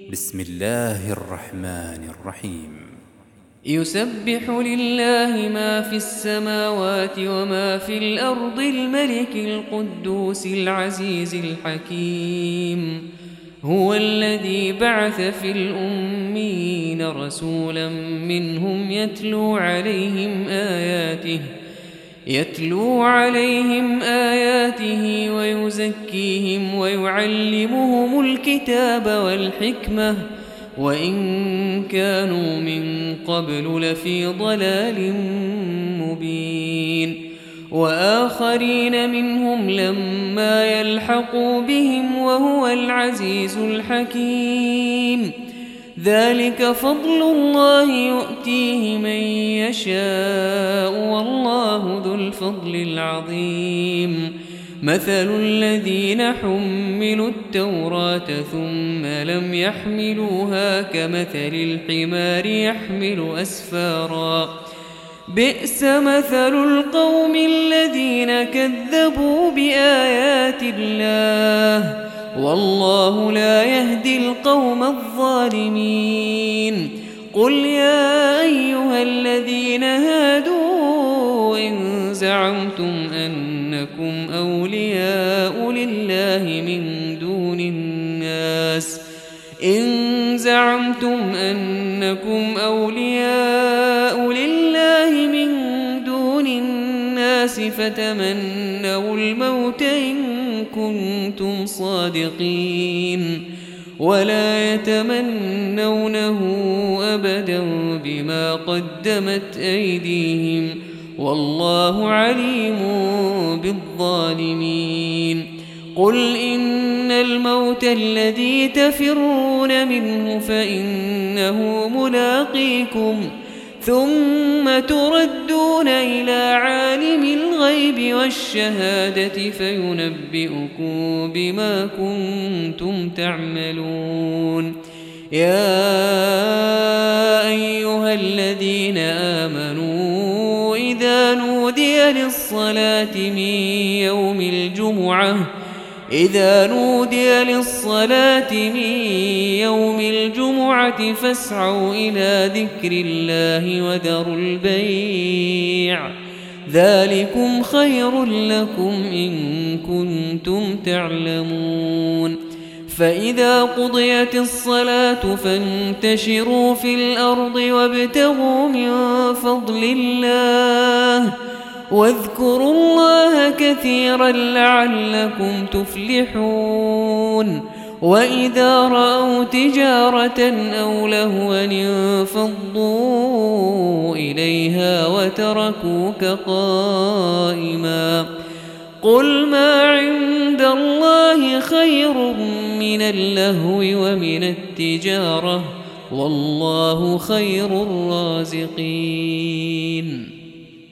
بسم الله الرحمن الرحيم. يسبح لله ما في السماوات وما في الأرض الملك القدوس العزيز الحكيم. هو الذي بعث في الأميين رسولا منهم يتلو عليهم آياته ويزكيهم ويعلمهم الكتاب والحكمة وإن كانوا من قبل لفي ضلال مبين. وآخرين منهم لما يلحقوا بهم وهو العزيز الحكيم. ذلك فضل الله يؤتيه من يشاء والله ذو الفضل العظيم. مثل الذين حملوا التوراة ثم لم يحملوها كمثل الحمار يحمل أسفارا بئس مثل القوم الذين كذبوا بآيات الله والله لا يهدي القوم الظالمين. قل يا أيها الذين هادوا إن زعمتم أنكم أولياء لله من دون الناس فتمنوا الموت إن كنتم صادقين ولا يتمنونه أبدا بما قدمت أيديهم والله عليم بالظالمين. قل إن الموت الذي تفرون منه فإنه ملاقيكم ثم تردون إلى عالم الغيب والشهادة فينبئكم بما كنتم تعملون. يا أيها الذين آمنوا إذا نودي للصلاة من يوم الجمعة فاسعوا إلى ذكر الله وذروا البيع ذلكم خير لكم إن كنتم تعلمون. فإذا قضيت الصلاة فانتشروا في الأرض وابتغوا من فضل الله واذكروا الله كثيرا لعلكم تفلحون. وإذا رأوا تجارة أو لهوا انفضوا إليها وتركوك قائما. قل ما عند الله خير من اللهو ومن التجارة والله خير الرازقين.